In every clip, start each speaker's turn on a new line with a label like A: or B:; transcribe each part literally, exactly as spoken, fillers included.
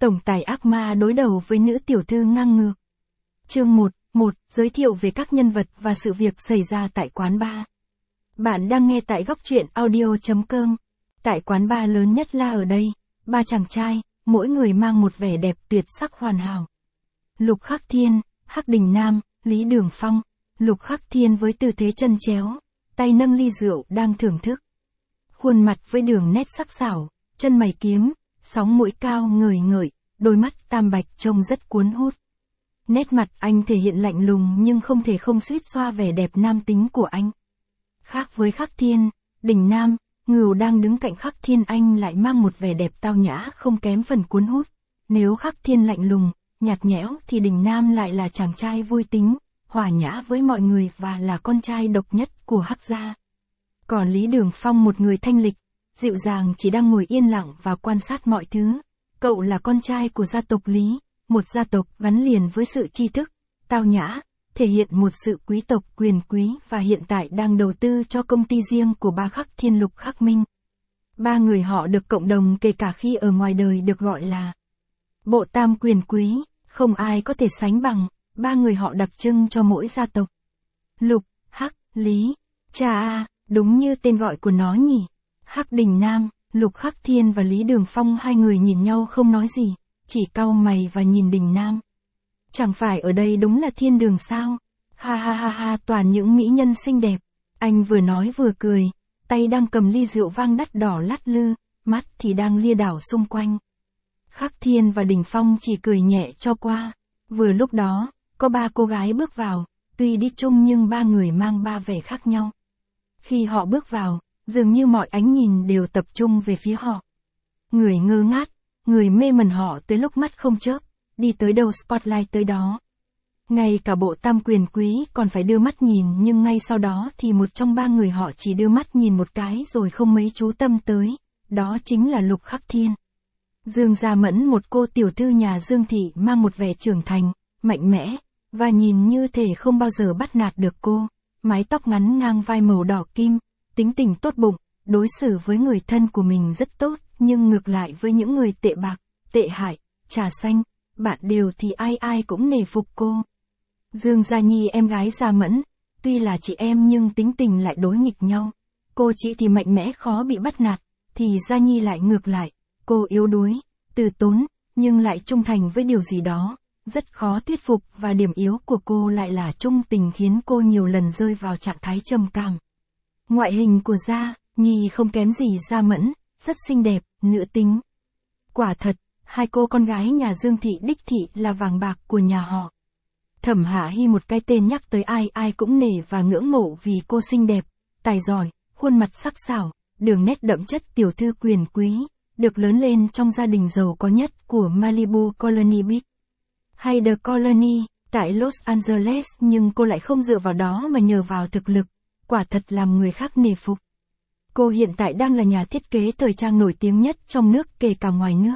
A: Tổng tài ác ma đối đầu với nữ tiểu thư ngang ngược. Chương một, một, giới thiệu về các nhân vật và sự việc xảy ra tại quán bar. Bạn đang nghe tại góc truyện audio chấm com. Tại quán bar lớn nhất là ở đây, ba chàng trai, mỗi người mang một vẻ đẹp tuyệt sắc hoàn hảo. Lục Khắc Thiên, Hắc Đình Nam, Lý Đường Phong. Lục Khắc Thiên với tư thế chân chéo, tay nâng ly rượu đang thưởng thức. Khuôn mặt với đường nét sắc sảo, chân mày kiếm, sóng mũi cao ngời ngời, đôi mắt tam bạch trông rất cuốn hút. Nét mặt anh thể hiện lạnh lùng nhưng không thể không suýt xoa vẻ đẹp nam tính của anh. Khác với Khắc Thiên, Đình Nam, Ngưu đang đứng cạnh Khắc Thiên anh lại mang một vẻ đẹp tao nhã không kém phần cuốn hút. Nếu Khắc Thiên lạnh lùng, nhạt nhẽo thì Đình Nam lại là chàng trai vui tính, hòa nhã với mọi người và là con trai độc nhất của Hắc gia. Còn Lý Đường Phong một người thanh lịch, dịu dàng chỉ đang ngồi yên lặng và quan sát mọi thứ. Cậu là con trai của gia tộc Lý, một gia tộc gắn liền với sự tri thức, tao nhã, thể hiện một sự quý tộc quyền quý và hiện tại đang đầu tư cho công ty riêng của ba Khắc Thiên Lục Khắc Minh. Ba người họ được cộng đồng kể cả khi ở ngoài đời được gọi là bộ tam quyền quý, không ai có thể sánh bằng, ba người họ đặc trưng cho mỗi gia tộc. Lục, Hắc, Lý, chà à, đúng như tên gọi của nó nhỉ. Hắc Đình Nam, Lục Khắc Thiên và Lý Đường Phong hai người nhìn nhau không nói gì, chỉ cau mày và nhìn Đình Nam. Chẳng phải ở đây đúng là thiên đường sao? Ha ha ha ha, toàn những mỹ nhân xinh đẹp. Anh vừa nói vừa cười, tay đang cầm ly rượu vang đắt đỏ lắc lư, mắt thì đang lia đảo xung quanh. Khắc Thiên và Đình Phong chỉ cười nhẹ cho qua. Vừa lúc đó, có ba cô gái bước vào, tuy đi chung nhưng ba người mang ba vẻ khác nhau. Khi họ bước vào, dường như mọi ánh nhìn đều tập trung về phía họ. Người ngơ ngác, người mê mẩn họ tới lúc mắt không chớp, đi tới đâu spotlight tới đó. Ngay cả bộ tam quyền quý còn phải đưa mắt nhìn nhưng ngay sau đó thì một trong ba người họ chỉ đưa mắt nhìn một cái rồi không mấy chú tâm tới, đó chính là Lục Khắc Thiên. Dương Gia Mẫn, một cô tiểu thư nhà Dương Thị mang một vẻ trưởng thành, mạnh mẽ, và nhìn như thể không bao giờ bắt nạt được cô, mái tóc ngắn ngang vai màu đỏ kim, tính tình tốt bụng, đối xử với người thân của mình rất tốt, nhưng ngược lại với những người tệ bạc, tệ hại, trà xanh, bạn đều thì ai ai cũng nể phục cô. Dương Gia Nhi em gái Gia Mẫn, tuy là chị em nhưng tính tình lại đối nghịch nhau. Cô chị thì mạnh mẽ khó bị bắt nạt, thì Gia Nhi lại ngược lại, cô yếu đuối, từ tốn, nhưng lại trung thành với điều gì đó, rất khó thuyết phục và điểm yếu của cô lại là trung tình khiến cô nhiều lần rơi vào trạng thái trầm cảm. Ngoại hình của Gia Nhi không kém gì Gia Mẫn, rất xinh đẹp, nữ tính. Quả thật, hai cô con gái nhà Dương Thị đích thị là vàng bạc của nhà họ. Thẩm Hạ Hi một cái tên nhắc tới ai ai cũng nể và ngưỡng mộ vì cô xinh đẹp, tài giỏi, khuôn mặt sắc sảo, đường nét đậm chất tiểu thư quyền quý, được lớn lên trong gia đình giàu có nhất của Malibu Colony Beach hay The Colony tại Los Angeles, nhưng cô lại không dựa vào đó mà nhờ vào thực lực, quả thật làm người khác nể phục. Cô hiện tại đang là nhà thiết kế thời trang nổi tiếng nhất trong nước kể cả ngoài nước.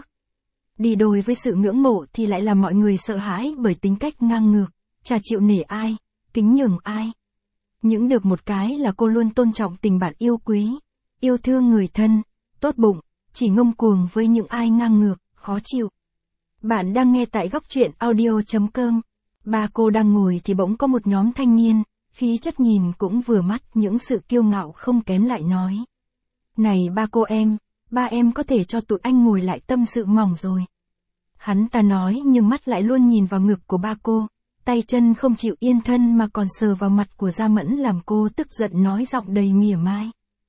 A: Đi đôi với sự ngưỡng mộ thì lại là mọi người sợ hãi bởi tính cách ngang ngược, chả chịu nể ai, kính nhường ai. Những được một cái là cô luôn tôn trọng tình bạn yêu quý, yêu thương người thân, tốt bụng, chỉ ngông cuồng với những ai ngang ngược, khó chịu. Bạn đang nghe tại góc truyện audio chấm com. Ba cô đang ngồi thì bỗng có một nhóm thanh niên, khí chất nhìn cũng vừa mắt, những sự kiêu ngạo không kém lại nói. Này ba cô em, ba em có thể cho tụi anh ngồi lại tâm sự mỏng rồi. Hắn ta nói nhưng mắt lại luôn nhìn vào ngực của ba cô, tay chân không chịu yên thân mà còn sờ vào mặt của Gia Mẫn làm cô tức giận nói giọng đầy mỉa mai.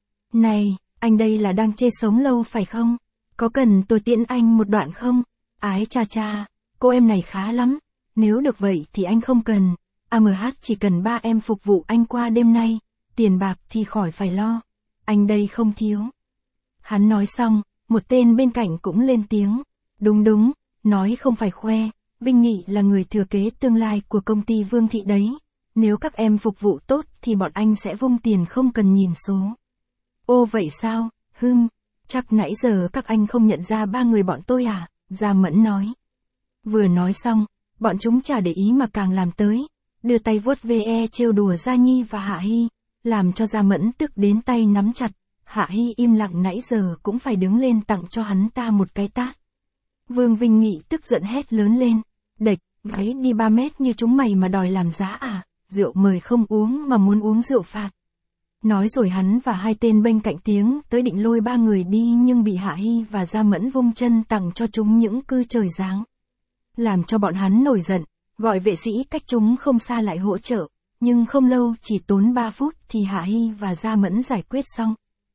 A: Này, anh đây là đang chê sống lâu phải không? Có cần tôi tiễn anh một đoạn không? Ái cha cha, cô em này khá lắm, nếu được vậy thì anh không cần, a em hát chỉ cần ba em phục vụ anh qua đêm nay, tiền bạc thì khỏi phải lo, anh đây không thiếu. Hắn nói xong, một tên bên cạnh cũng lên tiếng, đúng đúng, nói không phải khoe, Vinh Nghị là người thừa kế tương lai của công ty Vương Thị đấy, nếu các em phục vụ tốt thì bọn anh sẽ vung tiền không cần nhìn số. Ô vậy sao, hừm, chắc nãy giờ các anh không nhận ra ba người bọn tôi à, Gia Mẫn nói. Vừa nói xong, bọn chúng chả để ý mà càng làm tới, đưa tay vuốt ve trêu đùa Gia Nhi và Hạ Hi, làm cho Gia Mẫn tức đến tay nắm chặt. Hạ Hi im lặng nãy giờ cũng phải đứng lên tặng cho hắn ta một cái tát. Vương Vinh Nghị tức giận hét lớn lên. Đệch, gái đi ba mét như chúng mày mà đòi làm giá à, rượu mời không uống mà muốn uống rượu phạt. Nói rồi hắn và hai tên bên cạnh tiếng tới định lôi ba người đi nhưng bị Hạ Hy và Gia Mẫn vung chân tặng cho chúng những cư trời giáng. Làm cho bọn hắn nổi giận, gọi vệ sĩ cách chúng không xa lại hỗ trợ, nhưng không lâu chỉ tốn ba phút thì Hạ Hy và Gia Mẫn giải quyết xong.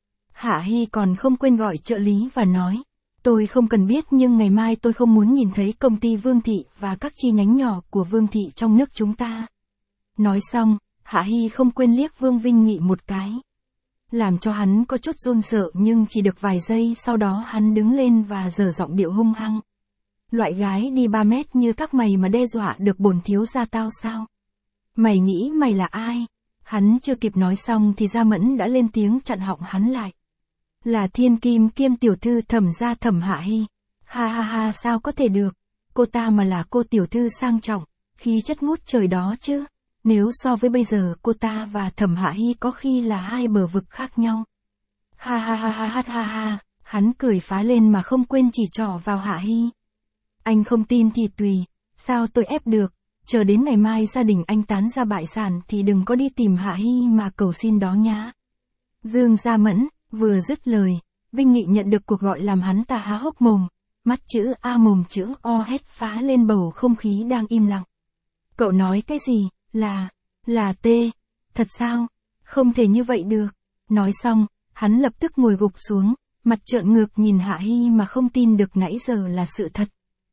A: Hạ Hy còn không quên gọi trợ lý và nói, tôi không cần biết nhưng ngày mai tôi không muốn nhìn thấy công ty Vương Thị và các chi nhánh nhỏ của Vương Thị trong nước chúng ta. Nói xong, Hạ Hy không quên liếc Vương Vinh Nghị một cái. Làm cho hắn có chút run sợ nhưng chỉ được vài giây sau đó hắn đứng lên và giở giọng điệu hung hăng. Loại gái đi ba mét như các mày mà đe dọa được bổn thiếu gia tao sao? Mày nghĩ mày là ai? Hắn chưa kịp nói xong thì Gia Mẫn đã lên tiếng chặn họng hắn lại. Là thiên kim kiêm tiểu thư Thẩm gia Thẩm Hạ Hy. Ha ha ha, sao có thể được? Cô ta mà là cô tiểu thư sang trọng, khí chất ngút trời đó chứ. Nếu so với bây giờ cô ta và Thẩm Hạ Hy có khi là hai bờ vực khác nhau. Ha ha ha ha ha ha ha, hắn cười phá lên mà không quên chỉ trỏ vào Hạ Hy. Anh không tin thì tùy, sao tôi ép được, chờ đến ngày mai gia đình anh tán ra bại sản thì đừng có đi tìm Hạ Hy mà cầu xin đó nhá. Dương Gia Mẫn, vừa dứt lời, Vinh Nghị nhận được cuộc gọi làm hắn ta há hốc mồm, mắt chữ A mồm chữ O hét phá lên bầu không khí đang im lặng. Cậu nói cái gì? Là, là T, thật sao? Không thể như vậy được. Nói xong, hắn lập tức ngồi gục xuống, mặt trợn ngược nhìn Hạ Hy mà không tin được nãy giờ là sự thật.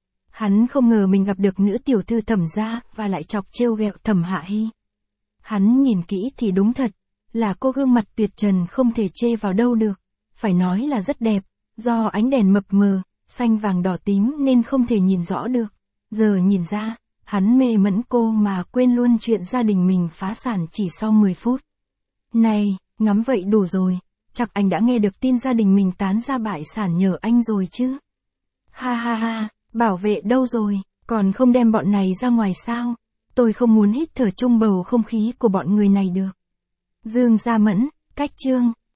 A: Hắn không ngờ mình gặp được nữ tiểu thư Thẩm gia và lại chọc trêu ghẹo Thẩm Hạ Hy. Hắn nhìn kỹ thì đúng thật, là cô gương mặt tuyệt trần không thể chê vào đâu được, phải nói là rất đẹp, do ánh đèn mập mờ, xanh vàng đỏ tím nên không thể nhìn rõ được. Giờ nhìn ra, hắn mê mẫn cô mà quên luôn chuyện gia đình mình phá sản chỉ sau mười phút. Này, ngắm vậy đủ rồi, chắc anh đã nghe được tin gia đình mình tán ra bại sản nhờ anh rồi chứ. Ha ha ha, bảo vệ đâu rồi, còn không đem bọn này ra ngoài sao? Tôi không muốn hít thở chung bầu không khí của bọn người này được. Dương Gia Mẫn, cách chương.